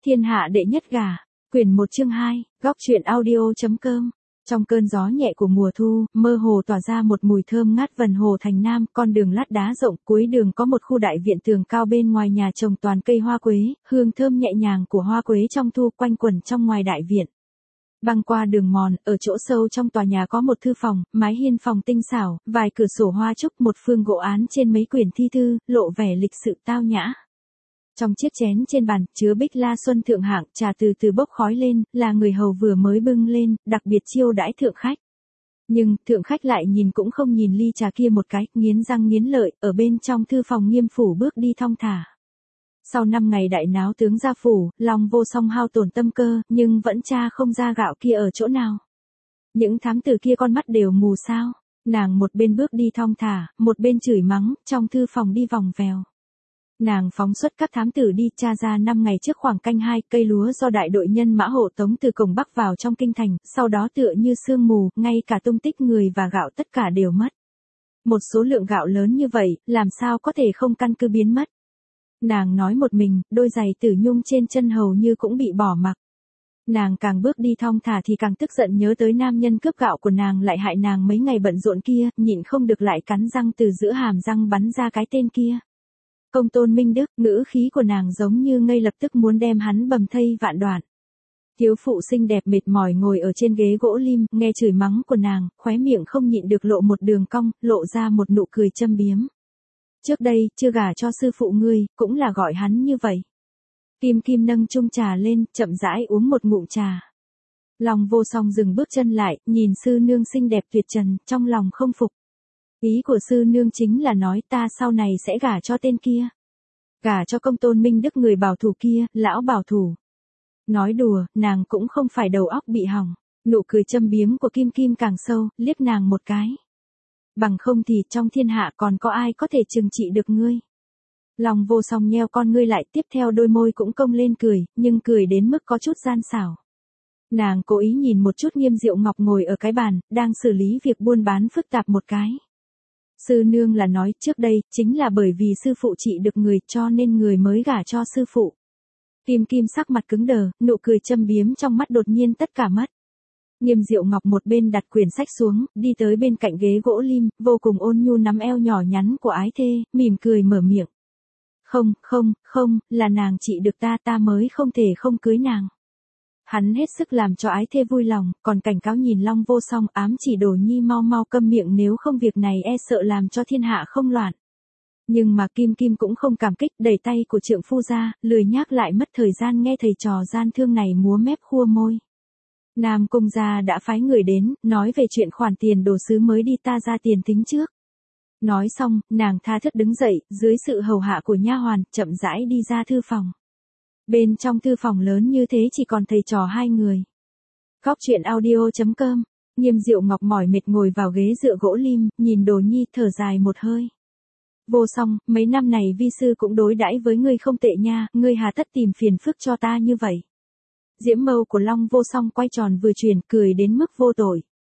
Thiên hạ đệ nhất gà, quyển 1 chương 2, góc truyện audio.com. Trong cơn gió nhẹ của mùa thu, mơ hồ tỏa ra một mùi thơm ngát vần hồ thành nam, con đường lát đá rộng, cuối đường có một khu đại viện tường cao, bên ngoài nhà trồng toàn cây hoa quế, hương thơm nhẹ nhàng của hoa quế trong thu quanh quẩn trong ngoài đại viện. Băng qua đường mòn, ở chỗ sâu trong tòa nhà có một thư phòng, mái hiên phòng tinh xảo, vài cửa sổ hoa trúc, một phương gỗ án trên mấy quyển thi thư, lộ vẻ lịch sự tao nhã. Trong chiếc chén trên bàn, chứa bích la xuân thượng hạng, trà từ từ bốc khói lên, là người hầu vừa mới bưng lên, đặc biệt chiêu đãi thượng khách. Nhưng, thượng khách lại nhìn cũng không nhìn ly trà kia một cái, nghiến răng nghiến lợi, ở bên trong thư phòng Nghiêm phủ bước đi thong thả. Sau 5 ngày đại náo tướng gia phủ, lòng vô song hao tổn tâm cơ, nhưng vẫn tra không ra gạo kia ở chỗ nào. Những thám tử kia con mắt đều mù sao? Nàng một bên bước đi thong thả, một bên chửi mắng, trong thư phòng đi vòng vèo. Nàng phóng xuất các thám tử đi, tra ra 5 ngày trước khoảng canh 2, cây lúa do đại đội nhân mã hộ tống từ cổng Bắc vào trong kinh thành, sau đó tựa như sương mù, ngay cả tung tích người và gạo tất cả đều mất. Một số lượng gạo lớn như vậy, làm sao có thể không căn cứ biến mất. Nàng nói một mình, đôi giày tử nhung trên chân hầu như cũng bị bỏ mặc. Nàng càng bước đi thong thả thì càng tức giận, nhớ tới nam nhân cướp gạo của nàng lại hại nàng mấy ngày bận rộn kia, nhịn không được lại cắn răng từ giữa hàm răng bắn ra cái tên kia. Công tôn Minh Đức, ngữ khí của nàng giống như ngay lập tức muốn đem hắn bầm thây vạn đoạn. Thiếu phụ xinh đẹp mệt mỏi ngồi ở trên ghế gỗ lim, nghe chửi mắng của nàng, khóe miệng không nhịn được lộ một đường cong, lộ ra một nụ cười châm biếm. Trước đây, chưa gả cho sư phụ ngươi, cũng là gọi hắn như vậy. Kim Kim nâng chung trà lên, chậm rãi uống một ngụm trà. Lòng vô song dừng bước chân lại, nhìn sư nương xinh đẹp tuyệt trần, trong lòng không phục. Ý của sư nương chính là nói ta sau này sẽ gả cho tên kia. Gả cho công tôn Minh Đức, người bảo thủ kia, lão bảo thủ. Nói đùa, nàng cũng không phải đầu óc bị hỏng. Nụ cười châm biếm của Kim Kim càng sâu, liếc nàng một cái. Bằng không thì trong thiên hạ còn có ai có thể trừng trị được ngươi. Lòng vô song nheo con ngươi lại, tiếp theo đôi môi cũng cong lên cười, nhưng cười đến mức có chút gian xảo. Nàng cố ý nhìn một chút Nghiêm Diệu Ngọc ngồi ở cái bàn, đang xử lý việc buôn bán phức tạp một cái. Sư nương là nói trước đây, chính là bởi vì sư phụ trị được người cho nên người mới gả cho sư phụ. Kim Kim sắc mặt cứng đờ, nụ cười châm biếm trong mắt đột nhiên tất cả mất. Nghiêm Diệu Ngọc một bên đặt quyển sách xuống, đi tới bên cạnh ghế gỗ lim, vô cùng ôn nhu nắm eo nhỏ nhắn của ái thê, mỉm cười mở miệng. Không, là nàng trị được ta mới không thể không cưới nàng. Hắn hết sức làm cho ái thê vui lòng, còn cảnh cáo nhìn Long vô song, ám chỉ Đồ Nhi mau mau câm miệng, nếu không việc này e sợ làm cho thiên hạ không loạn. Nhưng mà Kim Kim cũng không cảm kích, đẩy tay của trượng phu ra, lười nhác lại mất thời gian nghe thầy trò gian thương này múa mép khua môi. Nam Cung gia đã phái người đến, nói về chuyện khoản tiền đồ sứ mới đi, ta ra tiền tính trước. Nói xong, nàng tha thướt đứng dậy, dưới sự hầu hạ của nha hoàn, chậm rãi đi ra thư phòng. Bên trong thư phòng lớn như thế chỉ còn thầy trò hai người. Góc truyện audio.com. Nghiêm Diệu Ngọc mỏi mệt ngồi vào ghế dựa gỗ lim, nhìn Đồ Nhi thở dài một hơi. Vô song, mấy năm này vi sư cũng đối đãi với ngươi không tệ nha, ngươi hà tất tìm phiền phức cho ta như vậy. Diễm mâu của Long vô song quay tròn vừa chuyển, cười đến mức vô tội.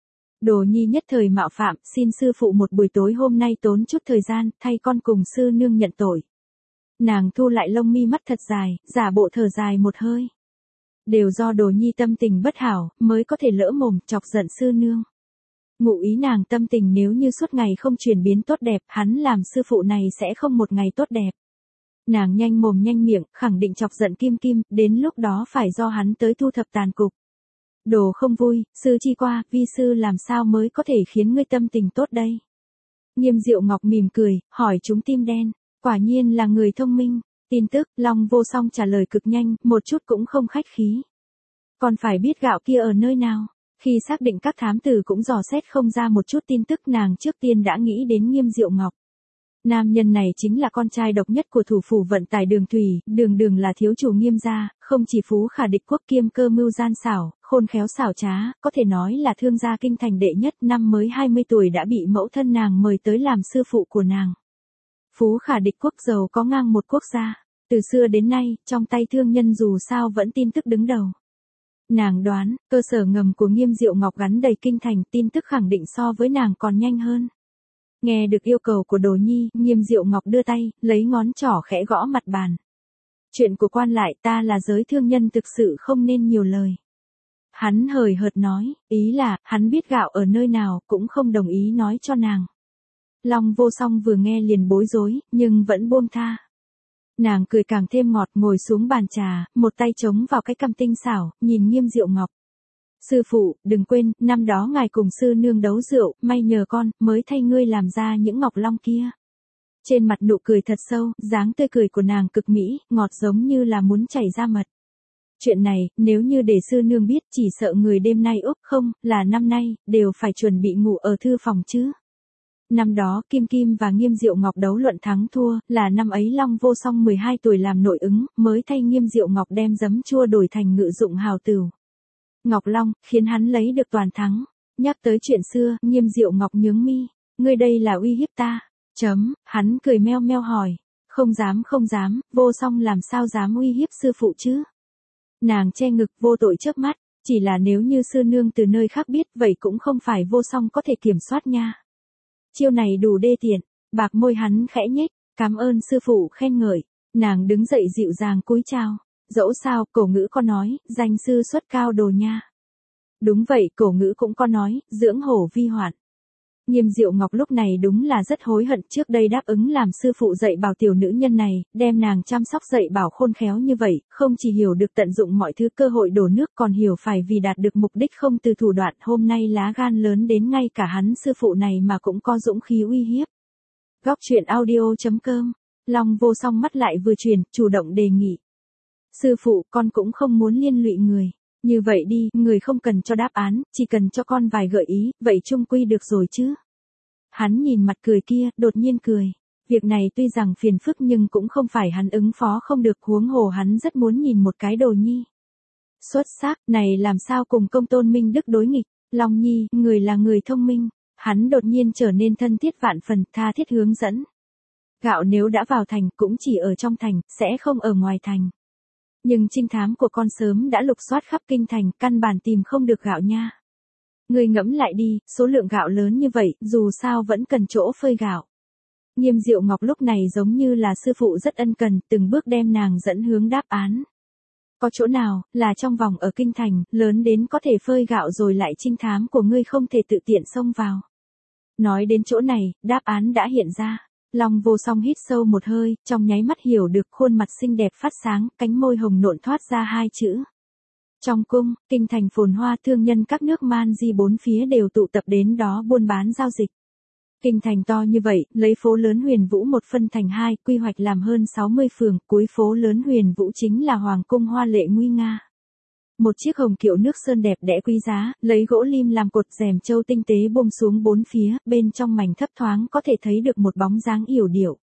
Đồ Nhi nhất thời mạo phạm, xin sư phụ một buổi tối hôm nay tốn chút thời gian, thay con cùng sư nương nhận tội. Nàng thu lại lông mi mắt thật dài, giả bộ thở dài một hơi. Đều do Đồ Nhi tâm tình bất hảo, mới có thể lỡ mồm, chọc giận sư nương. Ngụ ý nàng tâm tình nếu như suốt ngày không chuyển biến tốt đẹp, hắn làm sư phụ này sẽ không một ngày tốt đẹp. Nàng nhanh mồm nhanh miệng, khẳng định chọc giận Kim Kim, đến lúc đó phải do hắn tới thu thập tàn cục. Đồ không vui, sư chi qua, vi sư làm sao mới có thể khiến ngươi tâm tình tốt đây? Nghiêm Diệu Ngọc mỉm cười, hỏi chúng tim đen, quả nhiên là người thông minh. Tin tức, Long vô song trả lời cực nhanh, một chút cũng không khách khí. Còn phải biết gạo kia ở nơi nào. Khi xác định các thám tử cũng dò xét không ra một chút tin tức, nàng trước tiên đã nghĩ đến Nghiêm Diệu Ngọc. Nam nhân này chính là con trai độc nhất của thủ phủ vận tải Đường Thủy, Đường là thiếu chủ Nghiêm gia, không chỉ phú khả địch quốc, kiêm cơ mưu gian xảo, khôn khéo xảo trá, có thể nói là thương gia kinh thành đệ nhất. Năm mới 20 tuổi đã bị mẫu thân nàng mời tới làm sư phụ của nàng. Phú khả địch quốc, giàu có ngang một quốc gia. Từ xưa đến nay, trong tay thương nhân dù sao vẫn tin tức đứng đầu. Nàng đoán, cơ sở ngầm của Nghiêm Diệu Ngọc gắn đầy kinh thành, tin tức khẳng định so với nàng còn nhanh hơn. Nghe được yêu cầu của Đồ Nhi, Nghiêm Diệu Ngọc đưa tay, lấy ngón trỏ khẽ gõ mặt bàn. Chuyện của quan lại ta là giới thương nhân thực sự không nên nhiều lời. Hắn hời hợt nói, ý là, hắn biết gạo ở nơi nào, cũng không đồng ý nói cho nàng. Long Vô Song vừa nghe liền bối rối, nhưng vẫn buông tha. Nàng cười càng thêm ngọt, ngồi xuống bàn trà, một tay chống vào cái cằm tinh xảo, nhìn Nghiêm Diệu Ngọc. Sư phụ, đừng quên, năm đó ngài cùng sư nương đấu rượu, may nhờ con, mới thay ngươi làm ra những ngọc long kia. Trên mặt nụ cười thật sâu, dáng tươi cười của nàng cực mỹ, ngọt giống như là muốn chảy ra mật. Chuyện này, nếu như để sư nương biết, chỉ sợ người đêm nay úp không, là năm nay, đều phải chuẩn bị ngủ ở thư phòng chứ. Năm đó, Kim Kim và Nghiêm Diệu Ngọc đấu luận thắng thua, là năm ấy Long Vô Song 12 tuổi làm nội ứng, mới thay Nghiêm Diệu Ngọc đem giấm chua đổi thành ngự dụng hào tửu. Ngọc Long, khiến hắn lấy được toàn thắng. Nhắc tới chuyện xưa, Nghiêm Diệu Ngọc nhướng mi, ngươi đây là uy hiếp ta. Hắn cười meo meo hỏi, không dám, Vô Song làm sao dám uy hiếp sư phụ chứ. Nàng che ngực vô tội chớp mắt, chỉ là nếu như sư nương từ nơi khác biết, vậy cũng không phải Vô Song có thể kiểm soát nha. Chiêu này đủ đê tiện, bạc môi hắn khẽ nhếch, cảm ơn sư phụ khen ngợi. Nàng đứng dậy dịu dàng cúi chào. Dẫu sao, cổ ngữ có nói, danh sư xuất cao đồ nha. Đúng vậy, cổ ngữ cũng có nói, dưỡng hổ vi hoạn. Nghiêm Diệu Ngọc lúc này đúng là rất hối hận, trước đây đáp ứng làm sư phụ dạy bảo tiểu nữ nhân này, đem nàng chăm sóc dạy bảo khôn khéo như vậy, không chỉ hiểu được tận dụng mọi thứ cơ hội đổ nước, còn hiểu phải vì đạt được mục đích không từ thủ đoạn. Hôm nay lá gan lớn đến ngay cả hắn sư phụ này mà cũng có dũng khí uy hiếp. Góc truyện audio.com. Long Vô Song mắt lại vừa chuyển, chủ động đề nghị. Sư phụ, con cũng không muốn liên lụy người. Như vậy đi, người không cần cho đáp án, chỉ cần cho con vài gợi ý, vậy chung quy được rồi chứ. Hắn nhìn mặt cười kia, đột nhiên cười. Việc này tuy rằng phiền phức nhưng cũng không phải hắn ứng phó không được, huống hồ hắn rất muốn nhìn một cái đồ nhi. Xuất sắc, này làm sao cùng Công Tôn Minh Đức đối nghịch. Long Nhi, người là người thông minh. Hắn đột nhiên trở nên thân thiết vạn phần, tha thiết hướng dẫn. Gạo nếu đã vào thành, cũng chỉ ở trong thành, sẽ không ở ngoài thành. Nhưng trinh thám của con sớm đã lục soát khắp kinh thành, căn bản tìm không được gạo nha. Người ngẫm lại đi, số lượng gạo lớn như vậy, dù sao vẫn cần chỗ phơi gạo. Nghiêm Diệu Ngọc lúc này giống như là sư phụ rất ân cần, từng bước đem nàng dẫn hướng đáp án. Có chỗ nào, là trong vòng ở kinh thành, lớn đến có thể phơi gạo rồi lại trinh thám của ngươi không thể tự tiện xông vào. Nói đến chỗ này, đáp án đã hiện ra. Long Vô Song hít sâu một hơi, trong nháy mắt hiểu được, khuôn mặt xinh đẹp phát sáng, cánh môi hồng nộn thoát ra hai chữ. Trong cung, kinh thành phồn hoa, thương nhân các nước man di bốn phía đều tụ tập đến đó buôn bán giao dịch. Kinh thành to như vậy, lấy phố lớn Huyền Vũ một phân thành hai, quy hoạch làm hơn 60 phường, cuối phố lớn Huyền Vũ chính là hoàng cung hoa lệ nguy nga. Một chiếc hồng kiệu nước sơn đẹp đẽ quý giá, lấy gỗ lim làm cột, rèm châu tinh tế buông xuống bốn phía, bên trong mảnh thấp thoáng có thể thấy được một bóng dáng yểu điệu.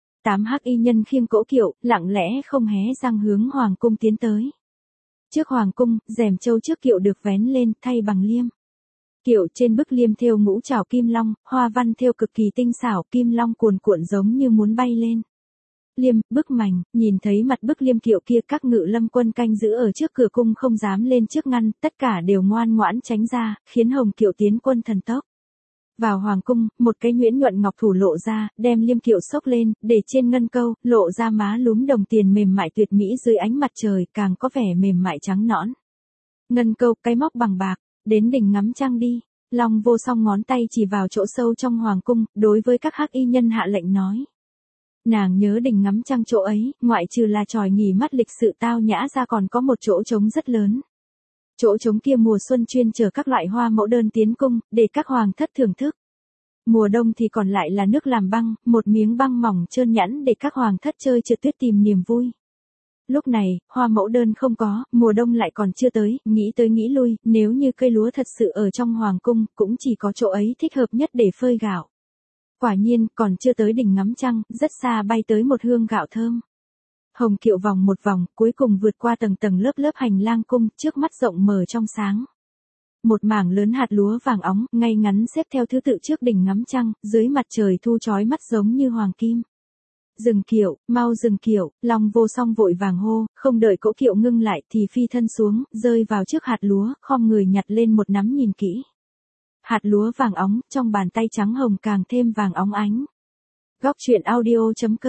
8 hắc y nhân khiêng cỗ kiệu, lặng lẽ không hé răng hướng hoàng cung tiến tới. Trước hoàng cung, rèm châu trước kiệu được vén lên, thay bằng liêm. Kiệu trên bức liêm thêu ngũ trảo kim long, hoa văn thêu cực kỳ tinh xảo, kim long cuồn cuộn giống như muốn bay lên. Liêm, bức mảnh, nhìn thấy mặt bức liêm kiệu kia, các ngự lâm quân canh giữ ở trước cửa cung không dám lên trước ngăn, tất cả đều ngoan ngoãn tránh ra, khiến hồng kiệu tiến quân thần tốc. Vào hoàng cung, một cái nhuyễn nhuận ngọc thủ lộ ra, đem liêm kiệu xốc lên, để trên ngân câu, lộ ra má lúm đồng tiền mềm mại tuyệt mỹ dưới ánh mặt trời, càng có vẻ mềm mại trắng nõn. Ngân câu, cái móc bằng bạc, đến đỉnh ngắm trăng đi. Long Vô Song ngón tay chỉ vào chỗ sâu trong hoàng cung, đối với các hắc y nhân hạ lệnh nói. Nàng nhớ đỉnh ngắm trăng chỗ ấy, ngoại trừ là tròi nghỉ mắt lịch sự tao nhã ra còn có một chỗ trống rất lớn. Chỗ trống kia mùa xuân chuyên chở các loại hoa mẫu đơn tiến cung, để các hoàng thất thưởng thức. Mùa đông thì còn lại là nước làm băng, một miếng băng mỏng trơn nhẵn để các hoàng thất chơi trượt tuyết tìm niềm vui. Lúc này, hoa mẫu đơn không có, mùa đông lại còn chưa tới, nghĩ tới nghĩ lui, nếu như cây lúa thật sự ở trong hoàng cung, cũng chỉ có chỗ ấy thích hợp nhất để phơi gạo. Quả nhiên, còn chưa tới đỉnh ngắm trăng, rất xa bay tới một hương gạo thơm. Hồng kiệu vòng một vòng, cuối cùng vượt qua tầng tầng lớp lớp hành lang cung, trước mắt rộng mở trong sáng. Một mảng lớn hạt lúa vàng óng, ngay ngắn xếp theo thứ tự trước đỉnh ngắm trăng, dưới mặt trời thu chói mắt giống như hoàng kim. Dừng kiệu, mau dừng kiệu, Long Vô Song vội vàng hô, không đợi cỗ kiệu ngưng lại thì phi thân xuống, rơi vào trước hạt lúa, khom người nhặt lên một nắm nhìn kỹ. Hạt lúa vàng óng, trong bàn tay trắng hồng càng thêm vàng óng ánh. Góc truyện audio.com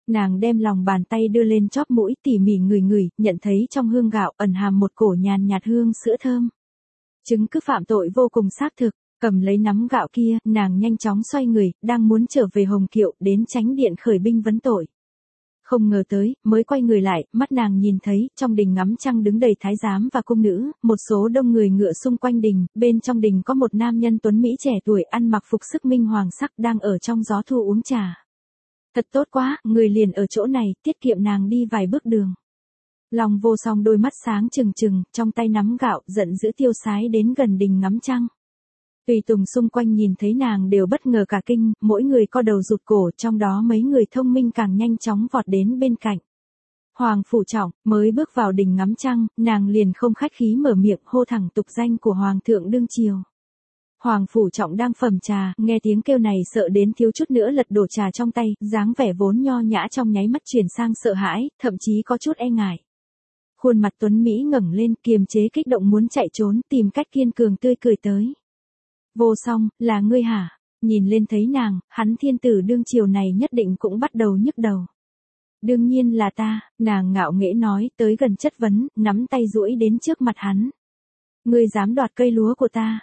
Nàng đem lòng bàn tay đưa lên chóp mũi tỉ mỉ ngửi, nhận thấy trong hương gạo ẩn hàm một cổ nhàn nhạt hương sữa thơm. Chứng cứ phạm tội vô cùng xác thực, cầm lấy nắm gạo kia, nàng nhanh chóng xoay người, đang muốn trở về Hồng Kiệu, đến chánh điện khởi binh vấn tội. Không ngờ tới, mới quay người lại, mắt nàng nhìn thấy, trong đình ngắm trăng đứng đầy thái giám và cung nữ, một số đông người ngựa xung quanh đình, bên trong đình có một nam nhân tuấn Mỹ trẻ tuổi ăn mặc phục sức minh hoàng sắc đang ở trong gió thu uống trà. Thật tốt quá, người liền ở chỗ này, tiết kiệm nàng đi vài bước đường. Long Vô Song đôi mắt sáng trừng trừng, trong tay nắm gạo, giận dữ tiêu sái đến gần đình ngắm trăng. Tùy tùng xung quanh nhìn thấy nàng đều bất ngờ cả kinh, mỗi người co đầu rụt cổ, trong đó mấy người thông minh càng nhanh chóng vọt đến bên cạnh. Hoàng Phủ Trọng, mới bước vào đình ngắm trăng, nàng liền không khách khí mở miệng hô thẳng tục danh của Hoàng thượng đương triều. Hoàng Phủ Trọng đang phẩm trà, nghe tiếng kêu này sợ đến thiếu chút nữa lật đổ trà trong tay, dáng vẻ vốn nho nhã trong nháy mắt chuyển sang sợ hãi, thậm chí có chút e ngại. Khuôn mặt tuấn Mỹ ngẩng lên, kiềm chế kích động muốn chạy trốn, tìm cách kiên cường tươi cười tới. Vô Song, là ngươi hả? Nhìn lên thấy nàng, hắn thiên tử đương triều này nhất định cũng bắt đầu nhức đầu. Đương nhiên là ta, nàng ngạo nghễ nói, tới gần chất vấn, nắm tay duỗi đến trước mặt hắn. Ngươi dám đoạt cây lúa của ta?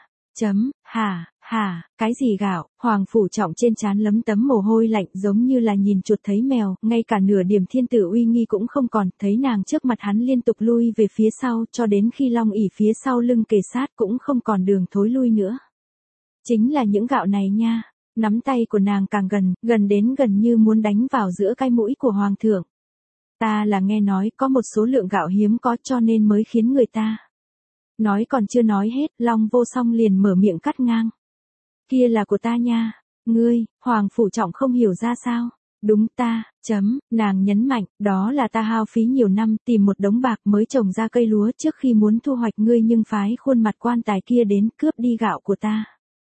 Hả, cái gì gạo? Hoàng Phủ Trọng trên trán lấm tấm mồ hôi lạnh giống như là nhìn chuột thấy mèo, ngay cả nửa điểm thiên tử uy nghi cũng không còn, thấy nàng trước mặt hắn liên tục lui về phía sau, cho đến khi Long ỉ phía sau lưng kề sát cũng không còn đường thối lui nữa. Chính là những gạo này nha, nắm tay của nàng càng gần đến gần như muốn đánh vào giữa cái mũi của Hoàng thượng. Ta là nghe nói có một số lượng gạo hiếm có cho nên mới khiến người ta. Nói còn chưa nói hết, Long Vô Song liền mở miệng cắt ngang. Kia là của ta nha, ngươi, Hoàng Phủ Trọng không hiểu ra sao. Đúng ta, nàng nhấn mạnh, đó là ta hao phí nhiều năm tìm một đống bạc mới trồng ra cây lúa trước khi muốn thu hoạch ngươi nhưng phái khuôn mặt quan tài kia đến cướp đi gạo của ta.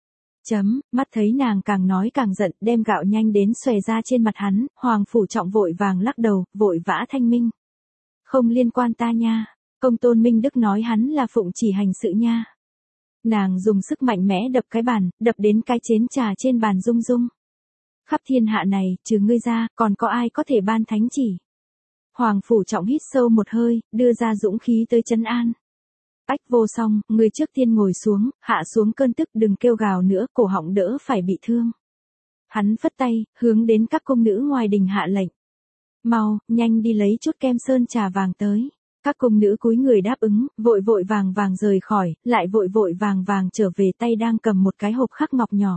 Mắt thấy nàng càng nói càng giận, đem gạo nhanh đến xòe ra trên mặt hắn, Hoàng Phủ Trọng vội vàng lắc đầu, vội vã thanh minh. Không liên quan ta nha, công tôn Minh Đức nói hắn là phụng chỉ hành sự nha. Nàng dùng sức mạnh mẽ đập cái bàn, đập đến cái chén trà trên bàn rung rung. Khắp thiên hạ này, trừ ngươi ra, còn có ai có thể ban thánh chỉ. Hoàng Phủ Trọng hít sâu một hơi, đưa ra dũng khí tới trấn an. Ách Vô Song, người trước tiên ngồi xuống, hạ xuống cơn tức, đừng kêu gào nữa, cổ họng đỡ phải bị thương. Hắn phất tay, hướng đến các cung nữ ngoài đình hạ lệnh. Mau, nhanh đi lấy chút kem sơn trà vàng tới. Các cung nữ cúi người đáp ứng, vội vàng rời khỏi, lại vội vàng trở về, tay đang cầm một cái hộp khắc ngọc nhỏ.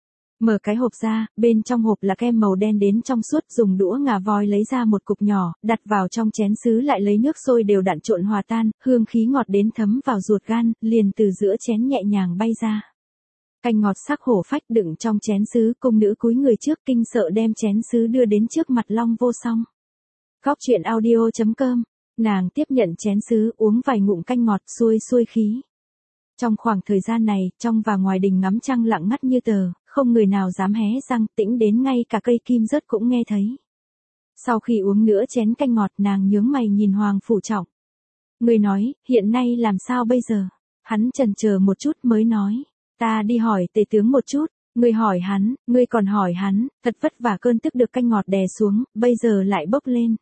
Mở cái hộp ra, bên trong hộp là kem màu đen đến trong suốt, dùng đũa ngà voi lấy ra một cục nhỏ, đặt vào trong chén sứ, lại lấy nước sôi đều đặn trộn hòa tan, hương khí ngọt đến thấm vào ruột gan, liền từ giữa chén nhẹ nhàng bay ra. Canh ngọt sắc hổ phách đựng trong chén sứ, cung nữ cúi người trước kinh sợ đem chén sứ đưa đến trước mặt Long Vô Song. Góc truyện audio.com, nàng tiếp nhận chén sứ, uống vài ngụm canh ngọt, xuôi khí. Trong khoảng thời gian này, trong và ngoài đình ngắm trăng lặng ngắt như tờ, không người nào dám hé răng, tĩnh đến ngay cả cây kim rớt cũng nghe thấy. Sau khi uống nửa chén canh ngọt, nàng nhướng mày nhìn Hoàng Phủ Trọng. Người nói, hiện nay làm sao bây giờ? Hắn chần chờ một chút mới nói, ta đi hỏi tể tướng một chút. Ngươi hỏi hắn, ngươi còn hỏi hắn, thật vất vả cơn tức được canh ngọt đè xuống, bây giờ lại bốc lên.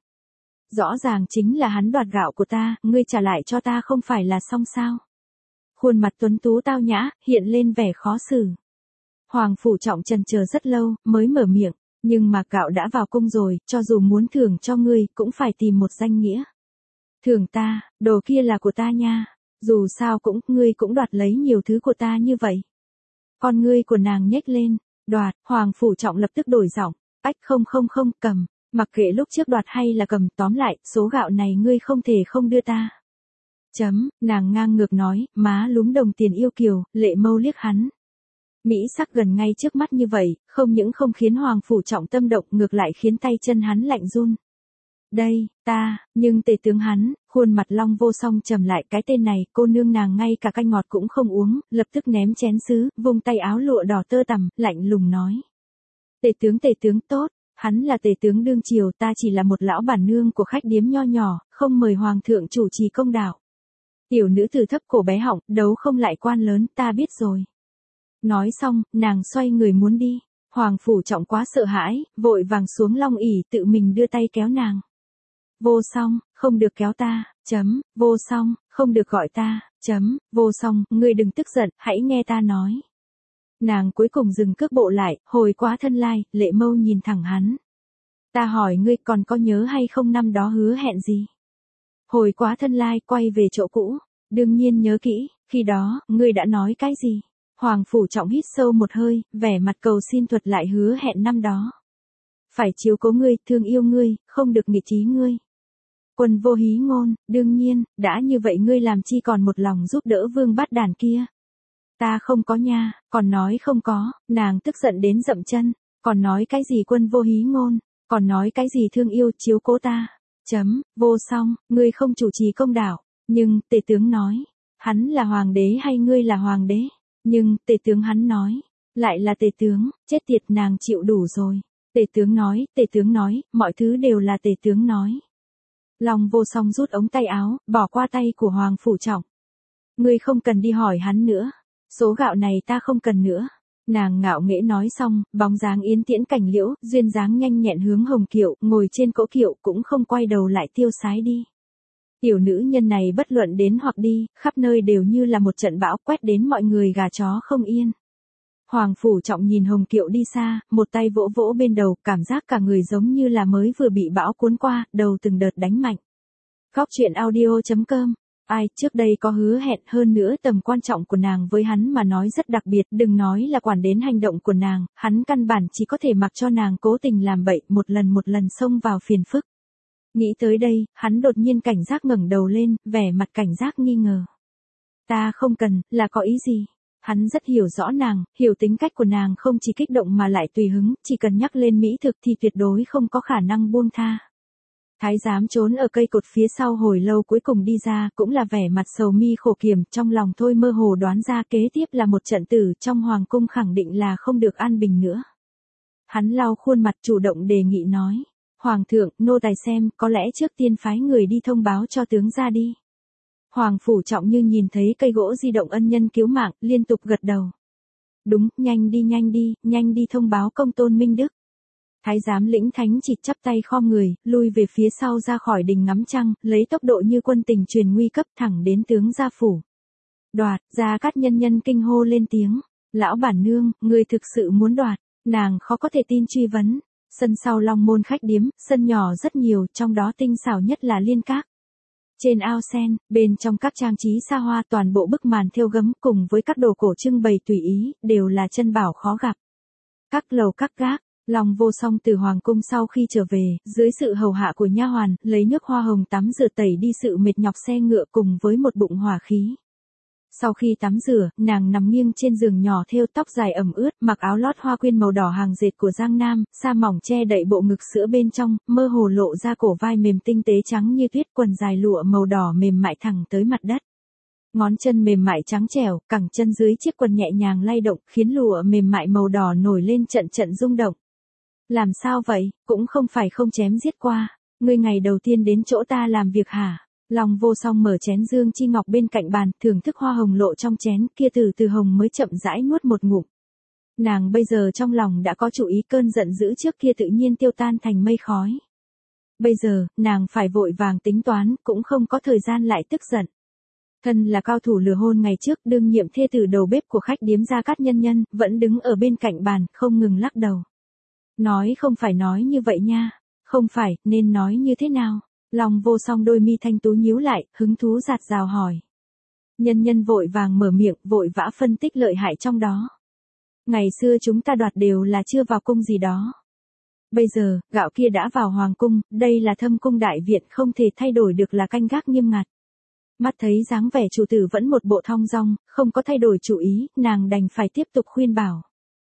Rõ ràng chính là hắn đoạt gạo của ta, ngươi trả lại cho ta không phải là xong sao? Khuôn mặt tuấn tú tao nhã, hiện lên vẻ khó xử. Hoàng Phủ Trọng chần chờ rất lâu, mới mở miệng, nhưng mà gạo đã vào cung rồi, cho dù muốn thưởng cho ngươi, cũng phải tìm một danh nghĩa. Thưởng ta, đồ kia là của ta nha, dù sao cũng, ngươi cũng đoạt lấy nhiều thứ của ta như vậy. Con ngươi của nàng nhếch lên, đoạt, Hoàng Phủ Trọng lập tức đổi giọng, ách không, cầm, mặc kệ lúc trước đoạt hay là cầm, tóm lại, số gạo này ngươi không thể không đưa ta. Nàng ngang ngược nói, má lúm đồng tiền yêu kiều, lệ mâu liếc hắn. Mỹ sắc gần ngay trước mắt như vậy, không những không khiến Hoàng Phủ Trọng tâm động, ngược lại khiến tay chân hắn lạnh run. Đây, nhưng tể tướng hắn, khuôn mặt Long Vô Song trầm lại, cái tên này, cô nương nàng ngay cả canh ngọt cũng không uống, lập tức ném chén sứ, vung tay áo lụa đỏ tơ tằm, lạnh lùng nói. Tể tướng tốt, hắn là tể tướng đương triều, ta chỉ là một lão bản nương của khách điếm nho nhỏ, không mời Hoàng thượng chủ trì công đạo. Tiểu nữ tử thấp cổ bé họng, đấu không lại quan lớn, ta biết rồi. Nói xong, nàng xoay người muốn đi. Hoàng Phủ Trọng quá sợ hãi, vội vàng xuống long ỷ tự mình đưa tay kéo nàng. Vô Song, không được kéo ta, Vô Song, không được gọi ta, Vô Song, ngươi đừng tức giận, hãy nghe ta nói. Nàng cuối cùng dừng cước bộ lại, hồi quá thân lai, lệ mâu nhìn thẳng hắn. Ta hỏi ngươi còn có nhớ hay không năm đó hứa hẹn gì? Hồi quá thân lai quay về chỗ cũ, đương nhiên nhớ kỹ, khi đó, ngươi đã nói cái gì? Hoàng Phủ Trọng hít sâu một hơi, vẻ mặt cầu xin thuật lại hứa hẹn năm đó. Phải chiếu cố ngươi, thương yêu ngươi, không được nghịch ý ngươi. Quân Vô Hí Ngôn, đương nhiên, đã như vậy ngươi làm chi còn một lòng giúp đỡ Vương Bát Đàn kia. Ta không có nha, còn nói không có, nàng tức giận đến dậm chân, còn nói cái gì Quân Vô Hí Ngôn, còn nói cái gì thương yêu chiếu cố ta. Vô Song, ngươi không chủ trì công đạo, nhưng, tể tướng nói, hắn là hoàng đế hay ngươi là hoàng đế? Nhưng, tể tướng hắn nói, lại là tể tướng, chết tiệt nàng chịu đủ rồi. Tể tướng nói, mọi thứ đều là tể tướng nói. Long Vô Song rút ống tay áo, bỏ qua tay của Hoàng Phủ Trọng. Ngươi không cần đi hỏi hắn nữa, số gạo này ta không cần nữa. Nàng ngạo nghễ nói xong, bóng dáng yến tiễn cảnh liễu, duyên dáng nhanh nhẹn hướng Hồng Kiệu, ngồi trên cỗ kiệu cũng không quay đầu lại tiêu sái đi. Tiểu nữ nhân này bất luận đến hoặc đi, khắp nơi đều như là một trận bão quét đến mọi người gà chó không yên. Hoàng Phủ Trọng nhìn Hồng Kiệu đi xa, một tay vỗ vỗ bên đầu, cảm giác cả người giống như là mới vừa bị bão cuốn qua, đầu từng đợt đánh mạnh. Góc truyện audio.com. Ai, trước đây có hứa hẹn, hơn nữa tầm quan trọng của nàng với hắn mà nói rất đặc biệt, đừng nói là quản đến hành động của nàng, hắn căn bản chỉ có thể mặc cho nàng cố tình làm bậy, một lần xông vào phiền phức. Nghĩ tới đây, hắn đột nhiên cảnh giác ngẩng đầu lên, vẻ mặt cảnh giác nghi ngờ. Ta không cần, là có ý gì? Hắn rất hiểu rõ nàng, hiểu tính cách của nàng không chỉ kích động mà lại tùy hứng, chỉ cần nhắc lên mỹ thực thì tuyệt đối không có khả năng buông tha. Thái giám trốn ở cây cột phía sau hồi lâu cuối cùng đi ra, cũng là vẻ mặt sầu mi khổ kiểm, trong lòng thôi mơ hồ đoán ra kế tiếp là một trận tử trong hoàng cung khẳng định là không được an bình nữa. Hắn lau khuôn mặt chủ động đề nghị nói, Hoàng thượng, nô tài xem, có lẽ trước tiên phái người đi thông báo cho tướng ra đi. Hoàng Phủ Trọng như nhìn thấy cây gỗ di động ân nhân cứu mạng, liên tục gật đầu. Đúng, nhanh đi thông báo công tôn Minh Đức. Thái giám lĩnh thánh chỉ chắp tay khom người, lui về phía sau ra khỏi đình ngắm trăng, lấy tốc độ như quân tình truyền nguy cấp thẳng đến tướng gia phủ. Đoạt, Gia Cát nhân nhân kinh hô lên tiếng. Lão bản nương, người thực sự muốn đoạt, nàng khó có thể tin truy vấn. Sân sau Long Môn khách điếm, sân nhỏ rất nhiều, trong đó tinh xảo nhất là liên các. Trên ao sen, bên trong các trang trí xa hoa toàn bộ bức màn thêu gấm cùng với các đồ cổ trưng bày tùy ý, đều là chân bảo khó gặp. Các lầu các gác, Long Vô Song từ hoàng cung sau khi trở về, dưới sự hầu hạ của nha hoàn, lấy nước hoa hồng tắm rửa tẩy đi sự mệt nhọc xe ngựa cùng với một bụng hỏa khí. Sau khi tắm rửa, nàng nằm nghiêng trên giường nhỏ thêu tóc dài ẩm ướt, mặc áo lót hoa quyên màu đỏ hàng dệt của Giang Nam, sa mỏng che đậy bộ ngực sữa bên trong, mơ hồ lộ ra cổ vai mềm tinh tế trắng như tuyết, quần dài lụa màu đỏ mềm mại thẳng tới mặt đất. Ngón chân mềm mại trắng trẻo, cẳng chân dưới chiếc quần nhẹ nhàng lay động, khiến lụa mềm mại màu đỏ nổi lên trận rung động. Làm sao vậy, cũng không phải không chém giết qua, ngươi ngày đầu tiên đến chỗ ta làm việc hả? Long Vô Song mở chén dương chi ngọc bên cạnh bàn, thưởng thức hoa hồng lộ trong chén, kia từ hồng mới chậm rãi nuốt một ngụm. Nàng bây giờ trong lòng đã có chủ ý, cơn giận dữ trước kia tự nhiên tiêu tan thành mây khói. Bây giờ, nàng phải vội vàng tính toán, cũng không có thời gian lại tức giận. Thân là cao thủ lừa hôn ngày trước, đương nhiệm thê tử đầu bếp của khách điếm Gia Cát nhân nhân, vẫn đứng ở bên cạnh bàn, không ngừng lắc đầu. Nói không phải nói như vậy nha, không phải, nên nói như thế nào? Long Vô Song đôi mi thanh tú nhíu lại, hứng thú rạt rào hỏi. Nhân nhân vội vàng mở miệng, vội vã phân tích lợi hại trong đó. Ngày xưa chúng ta đoạt đều là chưa vào cung gì đó. Bây giờ, gạo kia đã vào hoàng cung, đây là thâm cung đại viện, không thể thay đổi được là canh gác nghiêm ngặt. Mắt thấy dáng vẻ chủ tử vẫn một bộ thong dong, không có thay đổi chủ ý, nàng đành phải tiếp tục khuyên bảo.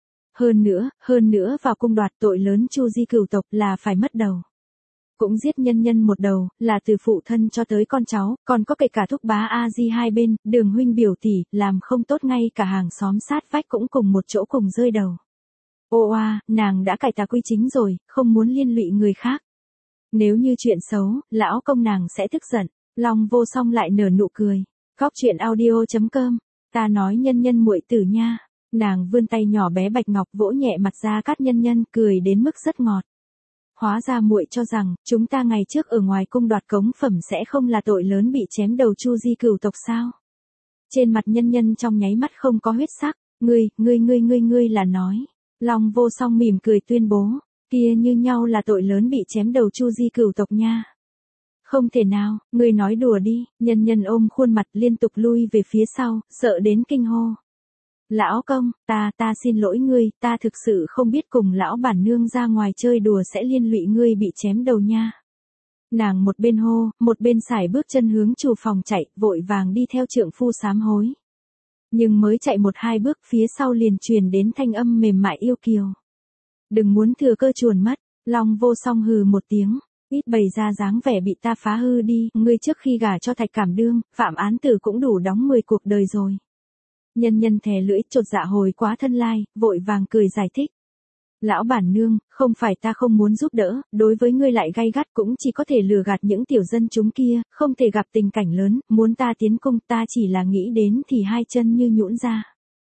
Hơn nữa vào cung đoạt tội lớn chu di cửu tộc là phải mất đầu. Cũng giết nhân nhân một đầu, là từ phụ thân cho tới con cháu, còn có kể cả thúc bá A Di hai bên, Đường huynh biểu tỷ, làm không tốt ngay cả hàng xóm sát vách cũng cùng một chỗ cùng rơi đầu. Ô oa, nàng đã cải tà quy chính rồi, không muốn liên lụy người khác. Nếu như chuyện xấu, lão công nàng sẽ tức giận. Long Vô Song lại nở nụ cười. Góc truyện audio.com. Ta nói nhân nhân muội tử nha. Nàng vươn tay nhỏ bé bạch ngọc vỗ nhẹ mặt Gia Cát Nhân Nhân, cười đến mức rất ngọt. Hóa ra muội cho rằng, chúng ta ngày trước ở ngoài cung đoạt cống phẩm sẽ không là tội lớn bị chém đầu Chu Di cửu tộc sao? Trên mặt Nhân Nhân trong nháy mắt không có huyết sắc, ngươi là nói. Long Vô Song mỉm cười tuyên bố, kia như nhau là tội lớn bị chém đầu Chu Di cửu tộc nha. Không thể nào, ngươi nói đùa đi, Nhân Nhân ôm khuôn mặt liên tục lui về phía sau, sợ đến kinh hô. Lão công, ta xin lỗi ngươi, ta thực sự không biết cùng lão bản nương ra ngoài chơi đùa sẽ liên lụy ngươi bị chém đầu nha. Nàng một bên hô, một bên sải bước chân hướng chủ phòng chạy, vội vàng đi theo trượng phu sám hối. Nhưng mới chạy 1-2 bước phía sau liền truyền đến thanh âm mềm mại yêu kiều. Đừng muốn thừa cơ chuồn mất, Long Vô Song hừ một tiếng, ít bày ra dáng vẻ bị ta phá hư đi, ngươi trước khi gả cho Thạch Cảm Đương, phạm án tử cũng đủ đóng 10 cuộc đời rồi. Nhân Nhân thè lưỡi chột dạ hồi quá thân lai, vội vàng cười giải thích. Lão bản nương, không phải ta không muốn giúp đỡ, đối với ngươi lại gay gắt cũng chỉ có thể lừa gạt những tiểu dân chúng kia, không thể gặp tình cảnh lớn, muốn ta tiến cung ta chỉ là nghĩ đến thì hai chân như nhũn ra.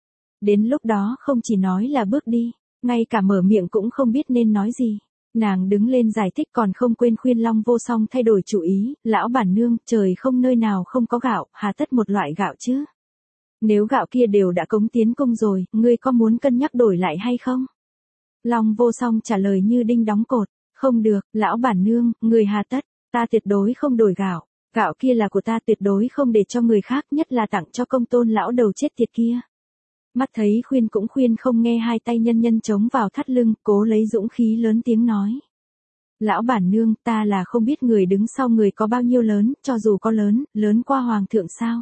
Đến lúc đó không chỉ nói là bước đi, ngay cả mở miệng cũng không biết nên nói gì. Nàng đứng lên giải thích còn không quên khuyên Long Vô Song thay đổi chủ ý, lão bản nương, trời không nơi nào không có gạo, hà tất một loại gạo chứ. Nếu gạo kia đều đã cống tiến cung rồi, ngươi có muốn cân nhắc đổi lại hay không? Long Vô Song trả lời như đinh đóng cột, không được, lão bản nương, người hà tất, ta tuyệt đối không đổi gạo, gạo kia là của ta tuyệt đối không để cho người khác, nhất là tặng cho công tôn lão đầu chết tiệt kia. Mắt thấy khuyên cũng khuyên không nghe, hai tay Nhân Nhân chống vào thắt lưng, cố lấy dũng khí lớn tiếng nói. Lão bản nương, ta là không biết người đứng sau người có bao nhiêu lớn, cho dù có lớn qua hoàng thượng sao.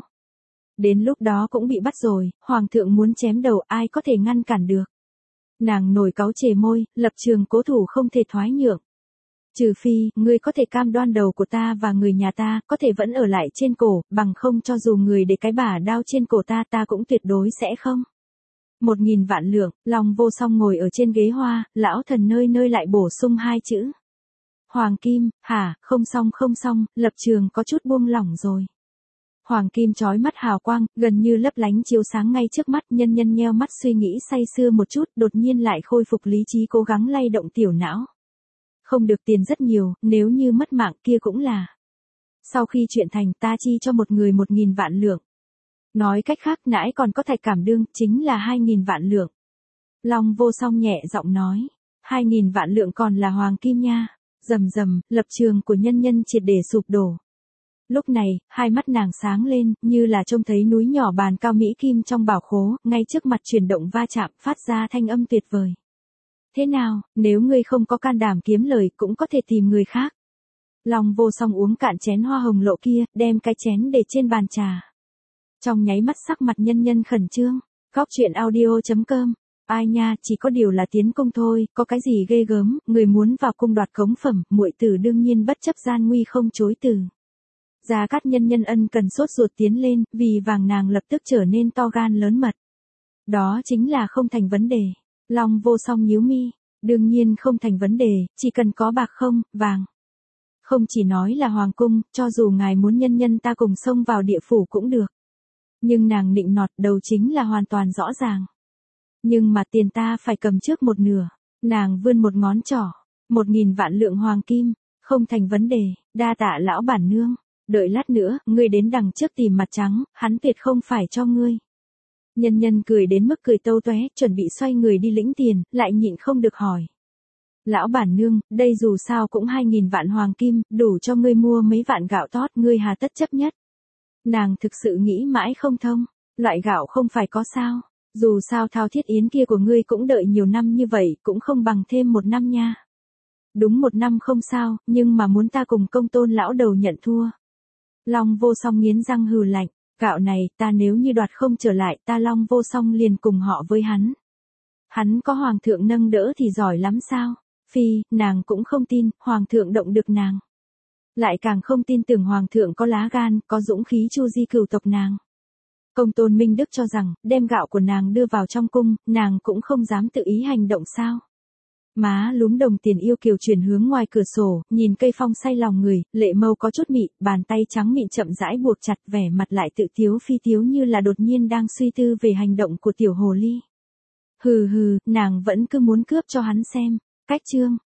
Đến lúc đó cũng bị bắt rồi, hoàng thượng muốn chém đầu ai có thể ngăn cản được. Nàng nổi cáu chề môi, lập trường cố thủ không thể thoái nhượng. Trừ phi, ngươi có thể cam đoan đầu của ta và người nhà ta, có thể vẫn ở lại trên cổ, bằng không cho dù người để cái bả đao trên cổ ta cũng tuyệt đối sẽ không. 1000 vạn lượng, Long Vô Song ngồi ở trên ghế hoa, lão thần nơi lại bổ sung 2 chữ. Hoàng kim, hả, không xong, lập trường có chút buông lỏng rồi. Hoàng kim chói mắt hào quang, gần như lấp lánh chiếu sáng ngay trước mắt, Nhân Nhân nheo mắt suy nghĩ say sưa một chút, đột nhiên lại khôi phục lý trí cố gắng lay động tiểu não. Không được tiền rất nhiều, nếu như mất mạng kia cũng là. Sau khi chuyện thành ta chi cho một người 1000 vạn lượng. Nói cách khác nãy còn có Thạch Cảm Đương, chính là 2000 vạn lượng. Long Vô Song nhẹ giọng nói, 2000 vạn lượng còn là hoàng kim nha. Rầm, lập trường của Nhân Nhân triệt để sụp đổ. Lúc này, hai mắt nàng sáng lên, như là trông thấy núi nhỏ bàn cao mỹ kim trong bảo khố, ngay trước mặt chuyển động va chạm, phát ra thanh âm tuyệt vời. Thế nào, nếu ngươi không có can đảm kiếm lời cũng có thể tìm người khác. Long Vô Song uống cạn chén hoa hồng lộ kia, đem cái chén để trên bàn trà. Trong nháy mắt sắc mặt Nhân Nhân khẩn trương, góc chuyện audio.com. Ai nha, chỉ có điều là tiến cung thôi, có cái gì ghê gớm, người muốn vào cung đoạt cống phẩm, muội tử đương nhiên bất chấp gian nguy không chối từ. Gia Cát Nhân Nhân ân cần sốt ruột tiến lên, vì vàng nàng lập tức trở nên to gan lớn mật. Đó chính là không thành vấn đề. Long Vô Song nhíu mi, đương nhiên không thành vấn đề, chỉ cần có bạc không, vàng. Không chỉ nói là hoàng cung, cho dù ngài muốn Nhân Nhân ta cùng xông vào địa phủ cũng được. Nhưng nàng nịnh nọt đầu chính là hoàn toàn rõ ràng. Nhưng mà tiền ta phải cầm trước một nửa. Nàng vươn một ngón trỏ, 1000 vạn lượng hoàng kim, không thành vấn đề, đa tạ lão bản nương. Đợi lát nữa, ngươi đến đằng trước tìm mặt trắng, hắn tuyệt không phải cho ngươi. Nhân Nhân cười đến mức cười tâu tóe, chuẩn bị xoay người đi lĩnh tiền, lại nhịn không được hỏi. Lão bản nương, đây dù sao cũng 2000 vạn hoàng kim, đủ cho ngươi mua mấy vạn gạo tót, ngươi hà tất chấp nhất. Nàng thực sự nghĩ mãi không thông, loại gạo không phải có sao, dù sao Thao Thiết Yến kia của ngươi cũng đợi nhiều năm như vậy, cũng không bằng thêm 1 năm nha. Đúng 1 năm không sao, nhưng mà muốn ta cùng công tôn lão đầu nhận thua. Long Vô Song nghiến răng hừ lạnh, gạo này ta nếu như đoạt không trở lại ta Long Vô Song liền cùng họ với hắn. Hắn có hoàng thượng nâng đỡ thì giỏi lắm sao? Phi, nàng cũng không tin, hoàng thượng động được nàng. Lại càng không tin tưởng hoàng thượng có lá gan, có dũng khí Chu Di cửu tộc nàng. Công tôn Minh Đức cho rằng, đem gạo của nàng đưa vào trong cung, nàng cũng không dám tự ý hành động sao. Má lúm đồng tiền yêu kiều chuyển hướng ngoài cửa sổ, nhìn cây phong say lòng người, lệ mâu có chút mị, bàn tay trắng mịn chậm rãi buộc chặt, vẻ mặt lại tự tiếu phi tiếu như là đột nhiên đang suy tư về hành động của tiểu hồ ly. Hừ hừ, nàng vẫn cứ muốn cướp cho hắn xem. Cách chương.